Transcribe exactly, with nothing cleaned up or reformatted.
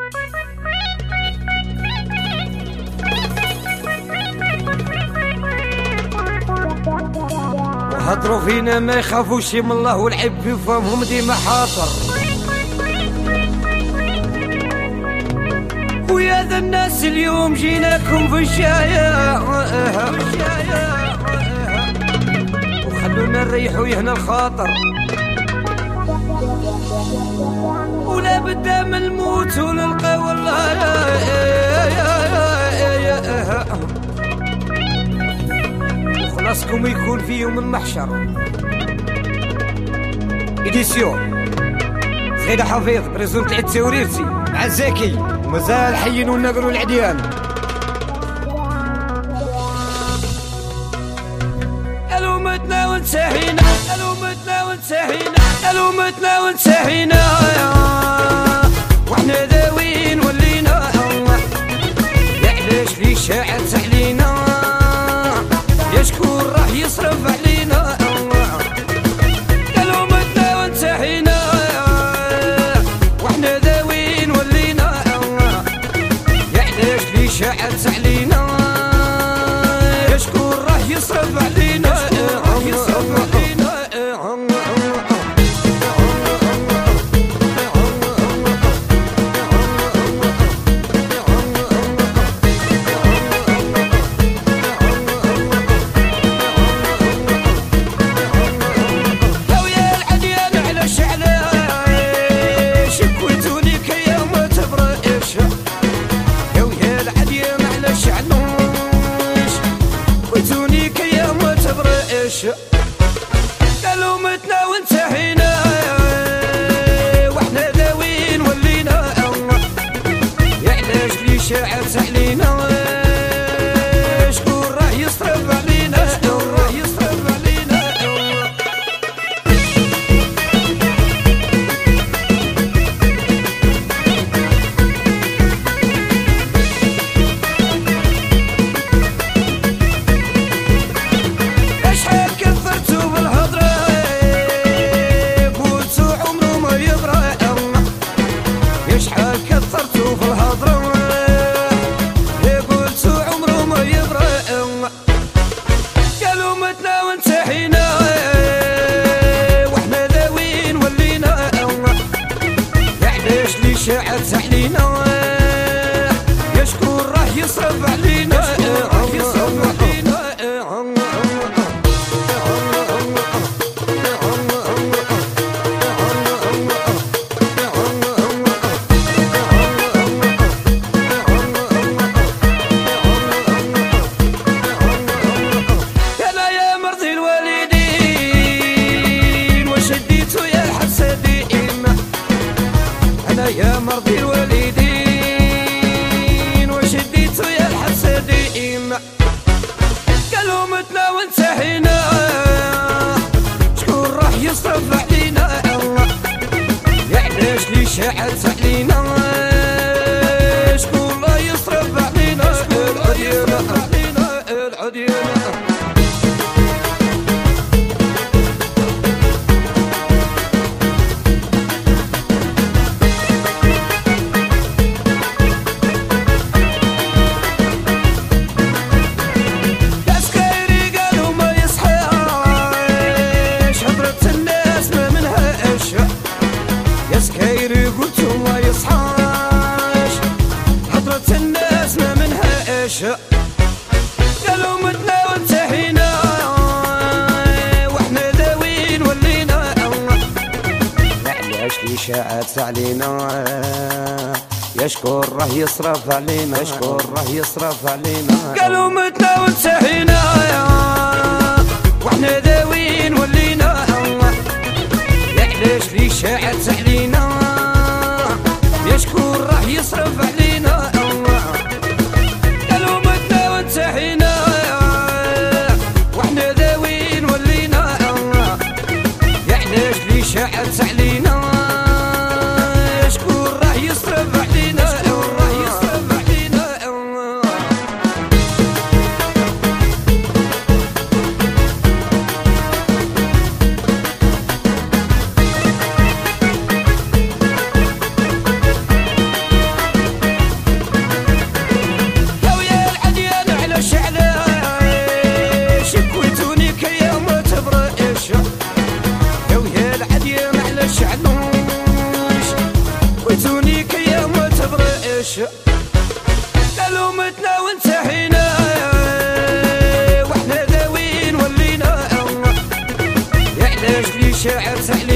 هضروا فينا ما يخافوش من الله، والعيب في فمهم ديما حاضر. ويا ذا الناس اليوم جيناكم في الشايع، وخلونا نريحوا يهنا الخاطر، ولا بدا من الموت ونلقى والله خلاصكم يكون في يوم المحشر. إديسيون زغيدة حفيظ بريزون تاع التوريرتي مع زكي، ومازال حيين ونقروا العديان. ألومتنا وانتهينا، ألومتنا وانتهينا، ألومتنا وانتهينا، واحنا ذاوين ولينا، علاش في شاعت علينا، يا شكون راح يصرف علينا، ألومتنا وانتهينا، واحنا ذاوين ولينا، علاش في شاعت علينا، يا شكون راح يصرف علينا، راح يصرف علينا. ألومتنا وانتهينا، واحنا ذاوين ولينا، علاش لي شاعت علينا، شكون راح يصرف علينا، شكون راح يصرف علينا. اشحال كثرتو بالهضره، قلتو عمرو ما يبرى، اشحال كثرتو في الهضره، قلتو عمرو ما يبرى، ألومتنا وانتهينا، واحنا ذاوين ولينا، علاش لي شاعت علينا، يا شكون راح يصرف علينا، راح يصرف علينا. يا مرضي الوالدين وشديتو يا الحسدين، ألومتنا وانتهينا، شكون راح يصرف علينا، علاش لي شاعت علينا، شكون لا يصرف علينا، العديانة العديانة. ألومتنا وانتهينا، واحنا ذاوين ولينا، علاش لي شاعت علينا، يا شكون راه يصرف علينا، شكون راه يصرف علينا. ألومتنا وانتهينا، واحنا ذاوين ولينا، علاش لي شاعت علينا، يا شكون راه يصرف علينا، ألومتنا وانتهينا، واحنا ذاوين ولينا، علاش لي شاعت علينا، شكون راح يصرف علينا، شكون راح يصرف علينا. وش قالوا متنا وانتحينا واحنا داوين ولينا علاش لي شاعر